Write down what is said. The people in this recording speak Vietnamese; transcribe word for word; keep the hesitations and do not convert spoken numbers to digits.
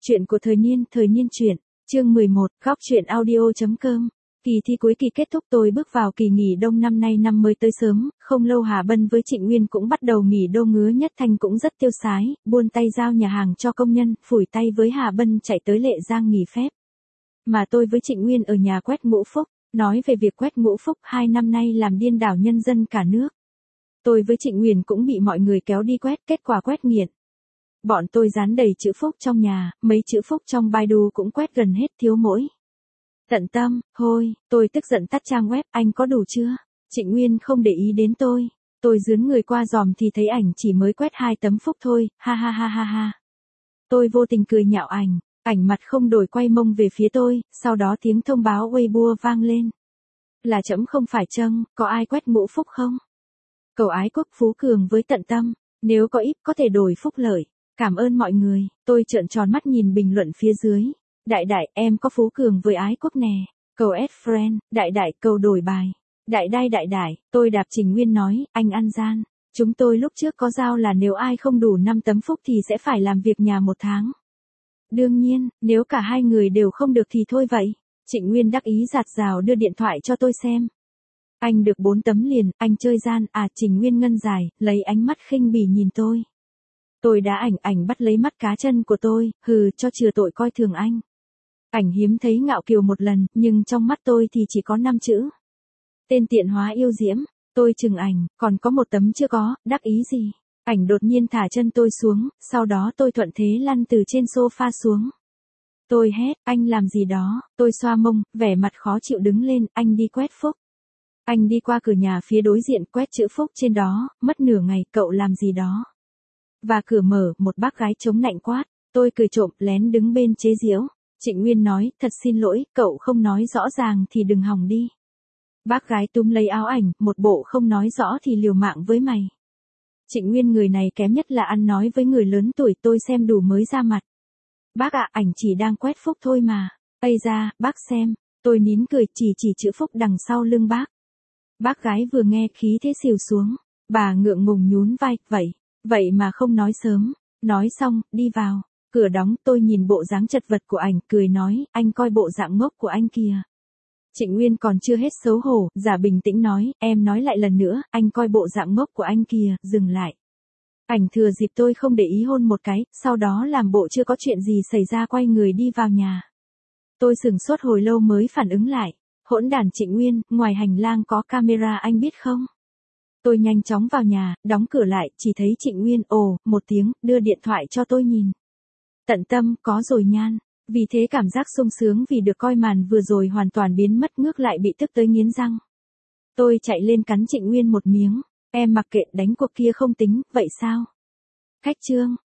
Chuyện của thời niên, thời niên truyện, chương mười một, góc truyện audio.com. Kỳ thi cuối kỳ kết thúc, tôi bước vào kỳ nghỉ đông năm nay. Năm mới tới sớm, không lâu Hà Bân với Trịnh Nguyên cũng bắt đầu nghỉ đông. Ngứa Nhất Thanh cũng rất tiêu sái, buôn tay giao nhà hàng cho công nhân, phủi tay với Hà Bân chạy tới Lệ Giang nghỉ phép. Mà tôi với Trịnh Nguyên ở nhà quét ngũ phúc. Nói về việc quét ngũ phúc, hai năm nay làm điên đảo nhân dân cả nước. Tôi với Trịnh Nguyên cũng bị mọi người kéo đi quét, kết quả quét nghiện. Bọn tôi dán đầy chữ phúc trong nhà, mấy chữ phúc trong Baidu cũng quét gần hết, thiếu mỗi Tận Tâm. Thôi, tôi tức giận tắt trang web. Anh có đủ chưa? Trịnh Nguyên không để ý đến tôi. Tôi dướn người qua dòm thì thấy ảnh chỉ mới quét hai tấm phúc thôi, ha ha ha ha ha. Tôi vô tình cười nhạo ảnh, ảnh mặt không đổi quay mông về phía tôi, sau đó tiếng thông báo Weibo vang lên. Là trẫm không phải chăng, có ai quét ngũ phúc không? Cầu ái quốc phú cường với Tận Tâm, nếu có ít có thể đổi phúc lợi. Cảm ơn mọi người. Tôi trợn tròn mắt nhìn bình luận phía dưới. Đại đại, em có phú cường với ái quốc nè. Cầu add friend, đại đại, cầu đổi bài. Đại đai đại đại, tôi đạp Trình Nguyên nói, anh ăn gian. Chúng tôi lúc trước có giao là nếu ai không đủ năm tấm phúc thì sẽ phải làm việc nhà một tháng. Đương nhiên, nếu cả hai người đều không được thì thôi vậy. Trịnh Nguyên đắc ý giạt rào đưa điện thoại cho tôi xem. Anh được bốn tấm liền, anh chơi gian. À, Trình Nguyên ngân dài, lấy ánh mắt khinh bỉ nhìn tôi. Tôi đã ảnh ảnh bắt lấy mắt cá chân của tôi, hừ, cho chừa tội coi thường anh. Ảnh hiếm thấy ngạo kiều một lần, nhưng trong mắt tôi thì chỉ có năm chữ. Tên tiện hóa yêu diễm. Tôi chừng ảnh, còn có một tấm chưa có, đắc ý gì. Ảnh đột nhiên thả chân tôi xuống, sau đó tôi thuận thế lăn từ trên sofa xuống. Tôi hét, anh làm gì đó. Tôi xoa mông, vẻ mặt khó chịu đứng lên, anh đi quét phúc. Anh đi qua cửa nhà phía đối diện quét chữ phúc trên đó, mất nửa ngày, cậu làm gì đó. Và cửa mở, một bác gái chống nạnh quát. Tôi cười trộm, lén đứng bên chế giễu. Trịnh Nguyên nói, thật xin lỗi, cậu không nói rõ ràng thì đừng hòng đi. Bác gái túm lấy áo ảnh, một bộ không nói rõ thì liều mạng với mày. Trịnh Nguyên người này kém nhất là ăn nói với người lớn tuổi, tôi xem đủ mới ra mặt. Bác ạ, ảnh chỉ đang quét phúc thôi mà. Ây ra, bác xem. Tôi nín cười, chỉ chỉ chữ phúc đằng sau lưng bác. Bác gái vừa nghe khí thế xìu xuống. Bà ngượng ngùng nhún vai, vậy. Vậy mà không nói sớm. Nói xong, đi vào. Cửa đóng, tôi nhìn bộ dáng chật vật của ảnh, cười nói, anh coi bộ dạng ngốc của anh kìa. Trịnh Nguyên còn chưa hết xấu hổ, giả bình tĩnh nói, em nói lại lần nữa, anh coi bộ dạng ngốc của anh kìa, dừng lại. Ảnh thừa dịp tôi không để ý hôn một cái, sau đó làm bộ chưa có chuyện gì xảy ra quay người đi vào nhà. Tôi sửng sốt hồi lâu mới phản ứng lại. Hỗn đản Trịnh Nguyên, ngoài hành lang có camera anh biết không? Tôi nhanh chóng vào nhà, đóng cửa lại, chỉ thấy Trịnh Nguyên ồ, một tiếng, đưa điện thoại cho tôi nhìn. Tận Tâm, có rồi nhan. Vì thế cảm giác sung sướng vì được coi màn vừa rồi hoàn toàn biến mất, ngước lại bị tức tới nghiến răng. Tôi chạy lên cắn Trịnh Nguyên một miếng. Em mặc kệ, đánh cuộc kia không tính, vậy sao? Khách trương,